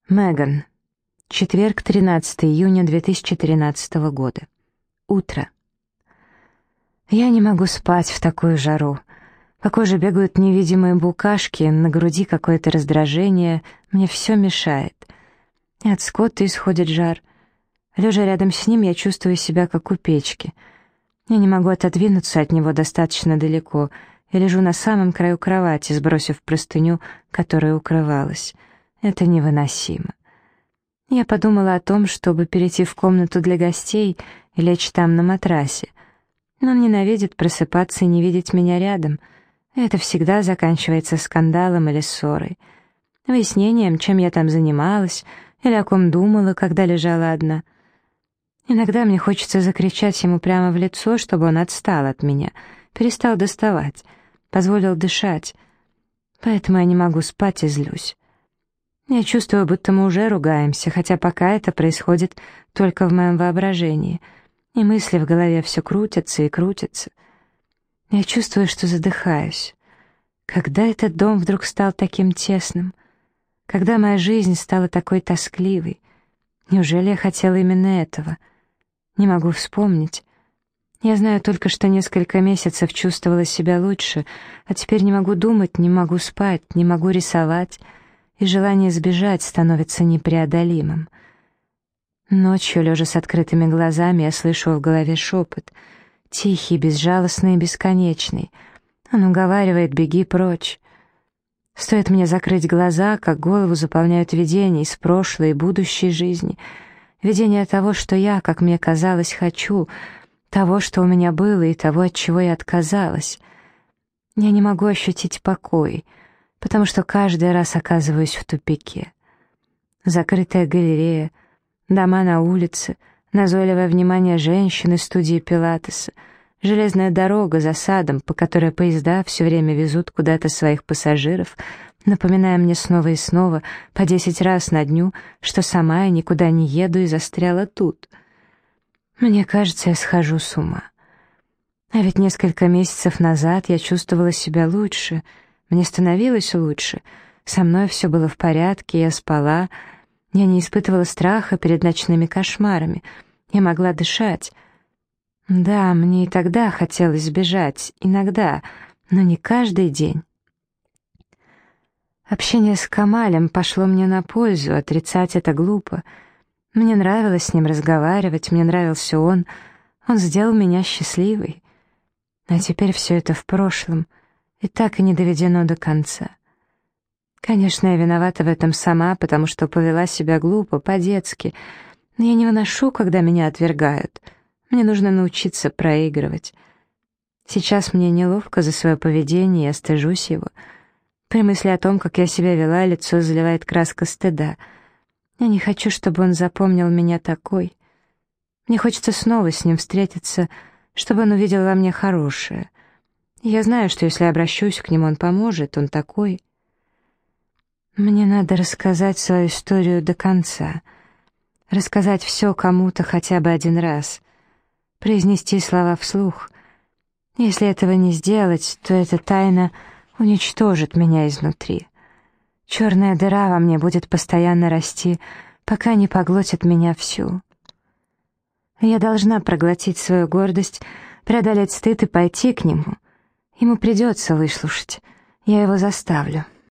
Меган. Четверг, 13 июня 2013 года. Утро. Я не могу спать в такую жару. По коже бегают невидимые букашки, на груди какое-то раздражение, мне все мешает. И от Скотта исходит жар. Лежа рядом с ним, я чувствую себя как у печки. Я не могу отодвинуться от него достаточно далеко, и лежу на самом краю кровати, сбросив простыню, которая укрывалась. Это невыносимо. Я подумала о том, чтобы перейти в комнату для гостей и лечь там на матрасе. Но он ненавидит просыпаться и не видеть меня рядом. Это всегда заканчивается скандалом или ссорой. Выяснением, чем я там занималась или о ком думала, когда лежала одна. Иногда мне хочется закричать ему прямо в лицо, чтобы он отстал от меня, перестал доставать, позволил дышать. Поэтому я не могу спать и злюсь. Я чувствую, будто мы уже ругаемся, хотя пока это происходит только в моем воображении, и мысли в голове все крутятся и крутятся. Я чувствую, что задыхаюсь. Когда этот дом вдруг стал таким тесным? Когда моя жизнь стала такой тоскливой? Неужели я хотела именно этого? Не могу вспомнить. Я знаю только, что несколько месяцев чувствовала себя лучше, а теперь не могу думать, не могу спать, не могу рисовать, и желание сбежать становится непреодолимым. Ночью, лежа с открытыми глазами, я слышу в голове шепот, тихий, безжалостный и бесконечный. Он уговаривает: беги прочь. Стоит мне закрыть глаза, как голову заполняют видения из прошлой и будущей жизни, видения того, что я, как мне казалось, хочу, того, что у меня было, и того, от чего я отказалась. Я не могу ощутить покой, потому что каждый раз оказываюсь в тупике. Закрытая галерея, дома на улице, назойливое внимание женщин из студии пилатеса, железная дорога за садом, по которой поезда все время везут куда-то своих пассажиров, напоминая мне снова и снова, по 10 раз на дню, что сама я никуда не еду и застряла тут. Мне кажется, я схожу с ума. А ведь несколько месяцев назад я чувствовала себя лучше, мне становилось лучше, со мной все было в порядке, я спала, я не испытывала страха перед ночными кошмарами, я могла дышать. Да, мне и тогда хотелось сбежать, иногда, но не каждый день. Общение с Камалем пошло мне на пользу, отрицать это глупо. Мне нравилось с ним разговаривать, мне нравился он сделал меня счастливой. А теперь все это в прошлом, и так и не доведено до конца. Конечно, я виновата в этом сама, потому что повела себя глупо, по-детски, но я не выношу, когда меня отвергают. Мне нужно научиться проигрывать. Сейчас мне неловко за свое поведение, я стыжусь его. При мысли о том, как я себя вела, лицо заливает краска стыда. Я не хочу, чтобы он запомнил меня такой. Мне хочется снова с ним встретиться, чтобы он увидел во мне хорошее. И я знаю, что если обращусь к нему, он поможет, он такой. Мне надо рассказать свою историю до конца. Рассказать все кому-то хотя бы один раз. Произнести слова вслух. Если этого не сделать, то эта тайна уничтожит меня изнутри. Черная дыра во мне будет постоянно расти, пока не поглотит меня всю. Я должна проглотить свою гордость, преодолеть стыд и пойти к нему. Ему придется выслушать. Я его заставлю.